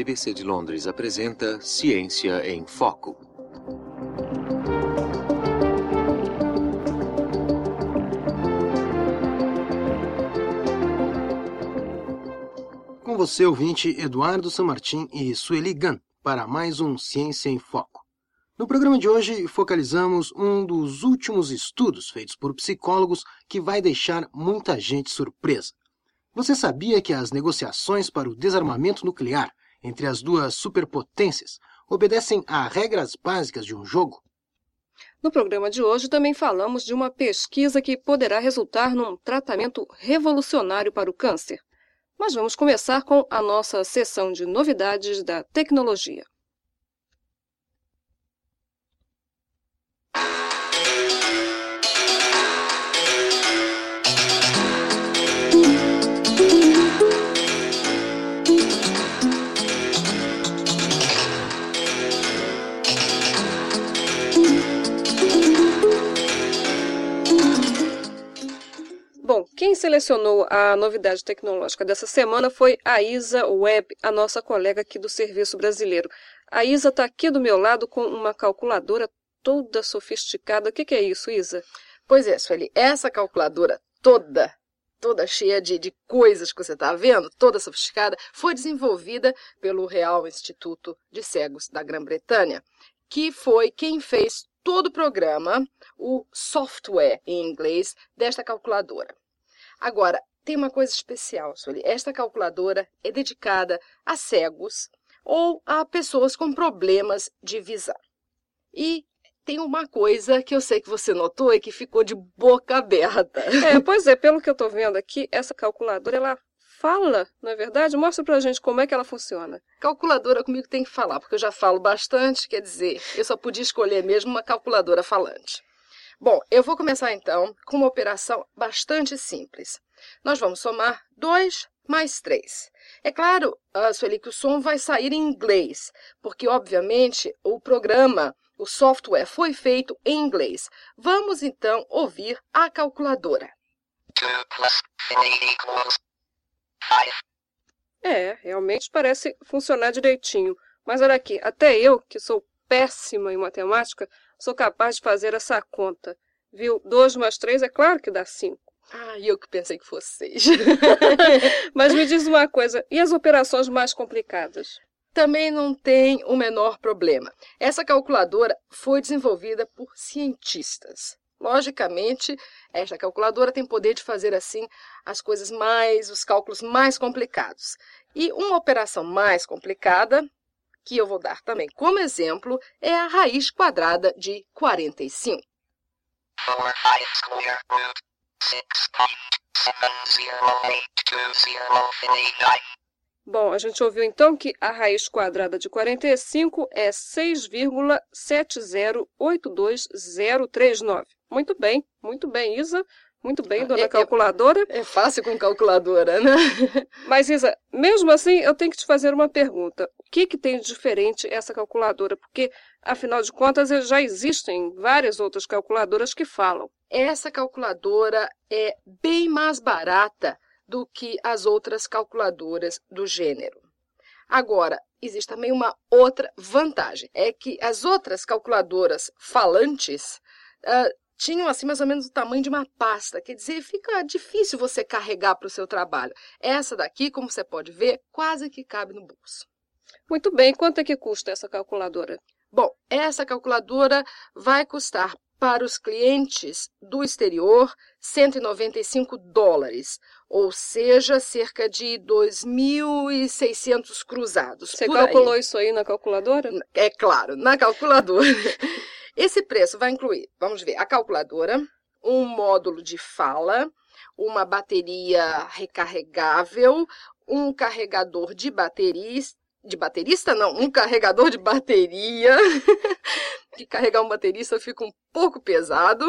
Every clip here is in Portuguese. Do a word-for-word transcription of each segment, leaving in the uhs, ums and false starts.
B C de Londres apresenta Ciência em Foco. Com você, ouvinte Eduardo Sanmartin e Sueli Gan, para mais um Ciência em Foco. No programa de hoje, focalizamos um dos últimos estudos feitos por psicólogos que vai deixar muita gente surpresa. Você sabia que as negociações para o desarmamento nuclear entre as duas superpotências obedecem a regras básicas de um jogo? No programa de hoje também falamos de uma pesquisa que poderá resultar num tratamento revolucionário para o câncer. Mas vamos começar com a nossa sessão de novidades da tecnologia. Bom, quem selecionou a novidade tecnológica dessa semana foi a Isa Webb, a nossa colega aqui do Serviço Brasileiro. A Isa está aqui do meu lado com uma calculadora toda sofisticada. O que, que é isso, Isa? Pois é, Sueli, essa calculadora toda, toda cheia de, de coisas que você está vendo, toda sofisticada, foi desenvolvida pelo Real Instituto de Cegos da Grã-Bretanha, que foi quem fez todo o programa, o software em inglês, desta calculadora. Agora, tem uma coisa especial, Sueli. Esta calculadora é dedicada a cegos ou a pessoas com problemas de visão. E tem uma coisa que eu sei que você notou e que ficou de boca aberta. É, pois é, pelo que eu estou vendo aqui, essa calculadora, ela fala, não é verdade? Mostra pra gente como é que ela funciona. Calculadora comigo tem que falar, porque eu já falo bastante, quer dizer, eu só podia escolher mesmo uma calculadora falante. Bom, eu vou começar então com uma operação bastante simples. Nós vamos somar dois mais três. É claro, uh, Sueli, que o som vai sair em inglês, porque obviamente o programa, o software foi feito em inglês. Vamos então ouvir a calculadora. two plus eight equals five. É, realmente parece funcionar direitinho. Mas olha aqui, até eu, que sou péssima em matemática, sou capaz de fazer essa conta. Viu? dois mais três é claro que dá cinco. Ah, eu que pensei que fosse seis. Mas me diz uma coisa, e as operações mais complicadas? Também não tem o menor problema. Essa calculadora foi desenvolvida por cientistas. Logicamente, esta calculadora tem poder de fazer assim as coisas mais, os cálculos mais complicados. E uma operação mais complicada, que eu vou dar também como exemplo, é a raiz quadrada de quarenta e cinco. four five square root six point seven zero eight two zero three nine. Bom, a gente ouviu então que a raiz quadrada de quarenta e cinco é seis vírgula sete zero oito dois zero três nove. Muito bem, muito bem, Isa. Muito bem, dona é, calculadora. É, é fácil com calculadora, né? Mas, Isa, mesmo assim, eu tenho que te fazer uma pergunta. O que, que tem de diferente essa calculadora? Porque, afinal de contas, já existem várias outras calculadoras que falam. Essa calculadora é bem mais barata do que as outras calculadoras do gênero. Agora, existe também uma outra vantagem. É que as outras calculadoras falantes uh, tinham assim mais ou menos o tamanho de uma pasta. Quer dizer, fica difícil você carregar para o seu trabalho. Essa daqui, como você pode ver, quase que cabe no bolso. Muito bem. Quanto é que custa essa calculadora? Bom, essa calculadora vai custar para os clientes do exterior cento e noventa e cinco dólares, ou seja, cerca de dois mil e seiscentos cruzados. Você por calculou aí. Isso aí na calculadora? É claro, na calculadora. Esse preço vai incluir, vamos ver, a calculadora, um módulo de fala, uma bateria recarregável, um carregador de baterias, de baterista não, um carregador de bateria, que carregar um baterista fica um pouco pesado,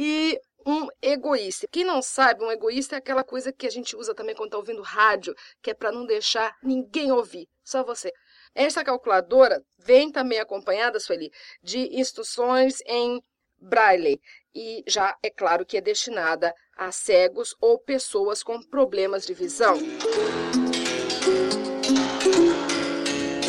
e um egoísta. Quem não sabe, um egoísta é aquela coisa que a gente usa também quando está ouvindo rádio, que é para não deixar ninguém ouvir, só você. Esta calculadora vem também acompanhada, Sueli, de instruções em Braille e já é claro que é destinada a cegos ou pessoas com problemas de visão.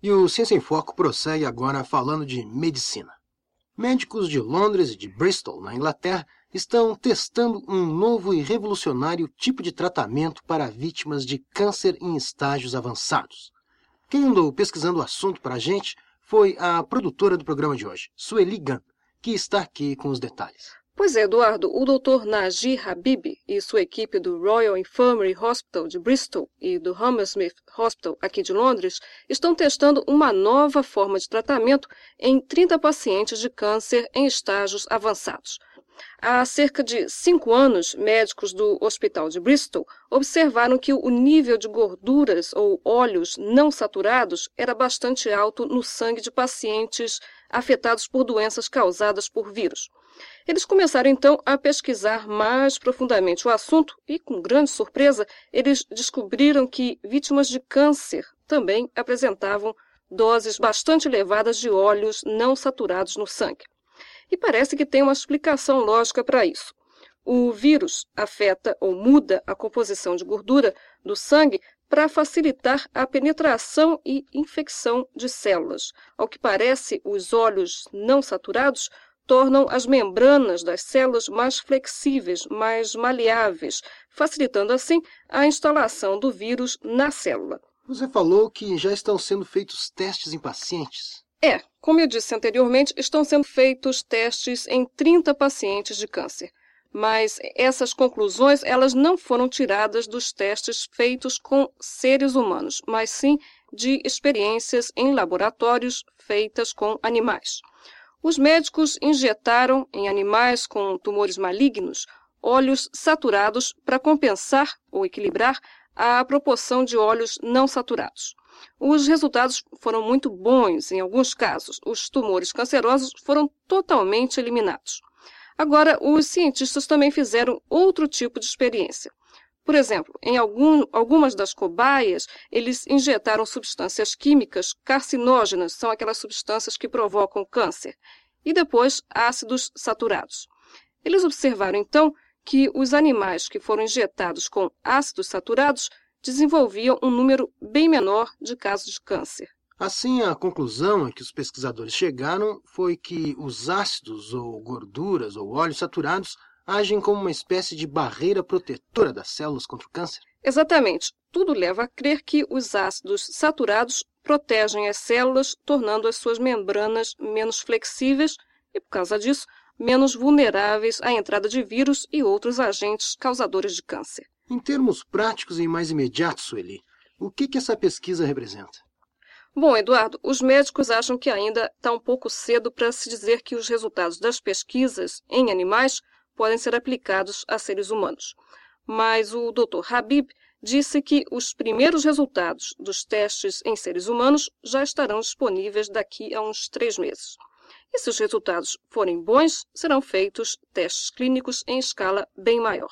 E o Ciência em Foco prossegue agora falando de medicina. Médicos de Londres e de Bristol, na Inglaterra, estão testando um novo e revolucionário tipo de tratamento para vítimas de câncer em estágios avançados. Quem andou pesquisando o assunto para a gente foi a produtora do programa de hoje, Sueli Gunn, que está aqui com os detalhes. Pois é, Eduardo, o doutor Najee Habib e sua equipe do Royal Infirmary Hospital de Bristol e do Hammersmith Hospital aqui de Londres estão testando uma nova forma de tratamento em trinta pacientes de câncer em estágios avançados. Há cerca de cinco anos, médicos do Hospital de Bristol observaram que o nível de gorduras ou óleos não saturados era bastante alto no sangue de pacientes afetados por doenças causadas por vírus. Eles começaram então a pesquisar mais profundamente o assunto e, com grande surpresa, eles descobriram que vítimas de câncer também apresentavam doses bastante elevadas de óleos não saturados no sangue. E parece que tem uma explicação lógica para isso. O vírus afeta ou muda a composição de gordura do sangue para facilitar a penetração e infecção de células. Ao que parece, os óleos não saturados tornam as membranas das células mais flexíveis, mais maleáveis, facilitando assim a instalação do vírus na célula. Você falou que já estão sendo feitos testes em pacientes. É, como eu disse anteriormente, estão sendo feitos testes em trinta pacientes de câncer. Mas essas conclusões elas não foram tiradas dos testes feitos com seres humanos, mas sim de experiências em laboratórios feitas com animais. Os médicos injetaram em animais com tumores malignos óleos saturados para compensar ou equilibrar a proporção de óleos não saturados. Os resultados foram muito bons em alguns casos. Os tumores cancerosos foram totalmente eliminados. Agora, os cientistas também fizeram outro tipo de experiência. Por exemplo, em algum, algumas das cobaias, eles injetaram substâncias químicas carcinógenas, são aquelas substâncias que provocam câncer, e depois ácidos saturados. Eles observaram, então, que os animais que foram injetados com ácidos saturados desenvolviam um número bem menor de casos de câncer. Assim, a conclusão a que os pesquisadores chegaram foi que os ácidos ou gorduras ou óleos saturados agem como uma espécie de barreira protetora das células contra o câncer? Exatamente. Tudo leva a crer que os ácidos saturados protegem as células, tornando as suas membranas menos flexíveis e, por causa disso, menos vulneráveis à entrada de vírus e outros agentes causadores de câncer. Em termos práticos e mais imediatos, Sueli, o que, que essa pesquisa representa? Bom, Eduardo, os médicos acham que ainda está um pouco cedo para se dizer que os resultados das pesquisas em animais podem ser aplicados a seres humanos. Mas o doutor Habib disse que os primeiros resultados dos testes em seres humanos já estarão disponíveis daqui a uns três meses. E se os resultados forem bons, serão feitos testes clínicos em escala bem maior.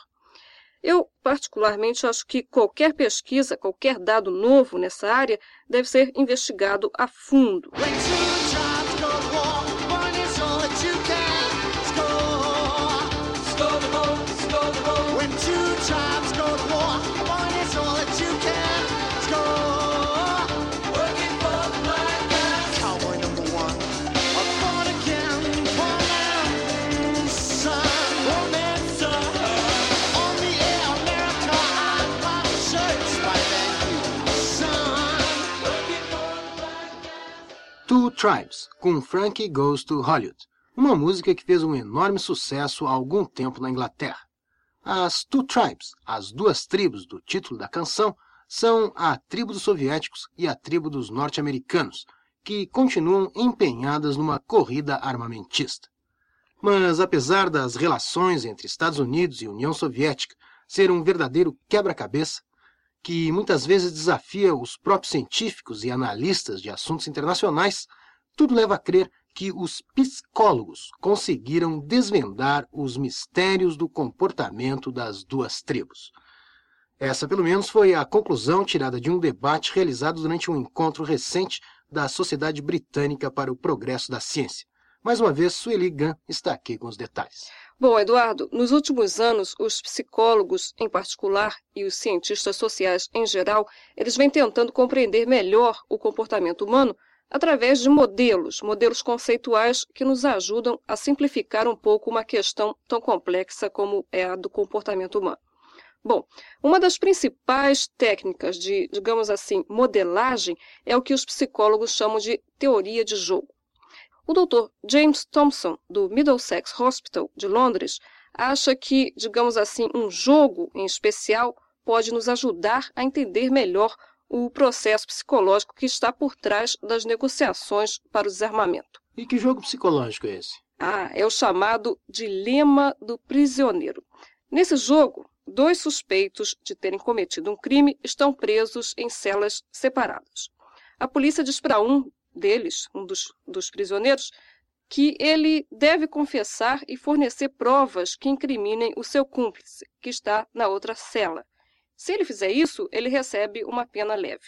Eu, particularmente, acho que qualquer pesquisa, qualquer dado novo nessa área deve ser investigado a fundo. Two Tribes, com Frankie Goes to Hollywood, uma música que fez um enorme sucesso há algum tempo na Inglaterra. As Two Tribes, as duas tribos do título da canção, são a tribo dos soviéticos e a tribo dos norte-americanos, que continuam empenhadas numa corrida armamentista. Mas apesar das relações entre Estados Unidos e União Soviética ser um verdadeiro quebra-cabeça, que muitas vezes desafia os próprios científicos e analistas de assuntos internacionais, tudo leva a crer que os psicólogos conseguiram desvendar os mistérios do comportamento das duas tribos. Essa, pelo menos, foi a conclusão tirada de um debate realizado durante um encontro recente da Sociedade Britânica para o Progresso da Ciência. Mais uma vez, Sueli Gunn está aqui com os detalhes. Bom, Eduardo, nos últimos anos, os psicólogos, em particular, e os cientistas sociais em geral, eles vêm tentando compreender melhor o comportamento humano através de modelos, modelos conceituais que nos ajudam a simplificar um pouco uma questão tão complexa como é a do comportamento humano. Bom, uma das principais técnicas de, digamos assim, modelagem é o que os psicólogos chamam de teoria de jogo. O doutor James Thompson, do Middlesex Hospital de Londres, acha que, digamos assim, um jogo em especial pode nos ajudar a entender melhor o processo psicológico que está por trás das negociações para o desarmamento. E que jogo psicológico é esse? Ah, é o chamado dilema do prisioneiro. Nesse jogo, dois suspeitos de terem cometido um crime estão presos em celas separadas. A polícia diz para um deles, um dos, dos prisioneiros, que ele deve confessar e fornecer provas que incriminem o seu cúmplice, que está na outra cela. Se ele fizer isso, ele recebe uma pena leve.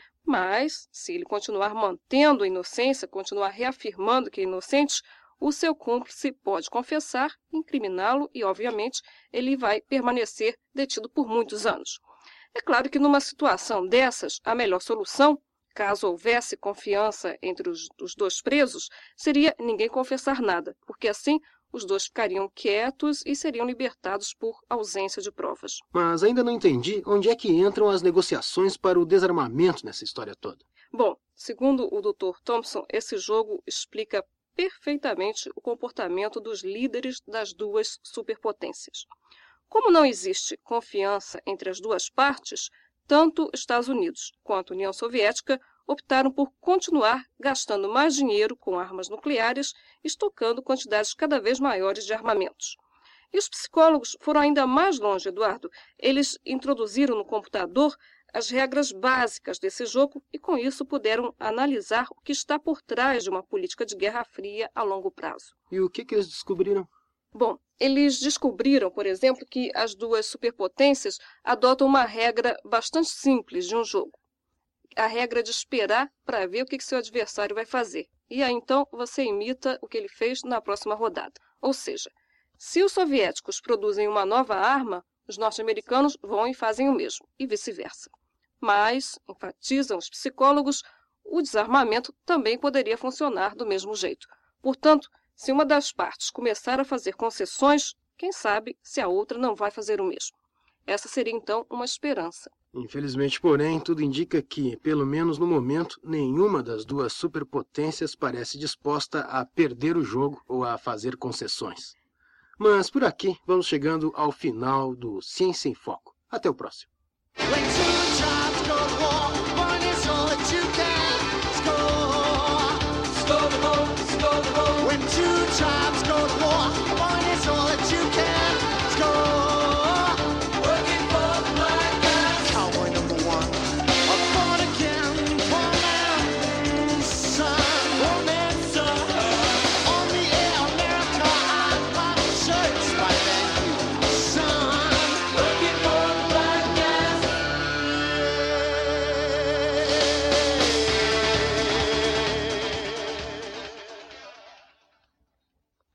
Mas, se ele continuar mantendo a inocência, continuar reafirmando que é inocente, o seu cúmplice pode confessar, incriminá-lo e, obviamente, ele vai permanecer detido por muitos anos. É claro que numa situação dessas, a melhor solução, caso houvesse confiança entre os, os dois presos, seria ninguém confessar nada, porque assim os dois ficariam quietos e seriam libertados por ausência de provas. Mas ainda não entendi onde é que entram as negociações para o desarmamento nessa história toda. Bom, segundo o doutor Thompson, esse jogo explica perfeitamente o comportamento dos líderes das duas superpotências. Como não existe confiança entre as duas partes, tanto Estados Unidos quanto a União Soviética optaram por continuar gastando mais dinheiro com armas nucleares, estocando quantidades cada vez maiores de armamentos. E os psicólogos foram ainda mais longe, Eduardo. Eles introduziram no computador as regras básicas desse jogo e, com isso, puderam analisar o que está por trás de uma política de guerra fria a longo prazo. E o que, que eles descobriram? Bom, eles descobriram, por exemplo, que as duas superpotências adotam uma regra bastante simples de um jogo. A regra de esperar para ver o que, que seu adversário vai fazer. E aí, então, você imita o que ele fez na próxima rodada. Ou seja, se os soviéticos produzem uma nova arma, os norte-americanos vão e fazem o mesmo, e vice-versa. Mas, enfatizam os psicólogos, o desarmamento também poderia funcionar do mesmo jeito. Portanto, se uma das partes começar a fazer concessões, quem sabe se a outra não vai fazer o mesmo. Essa seria, então, uma esperança. Infelizmente, porém, tudo indica que, pelo menos no momento, nenhuma das duas superpotências parece disposta a perder o jogo ou a fazer concessões. Mas por aqui vamos chegando ao final do Ciência em Foco. Até o próximo. When two tribes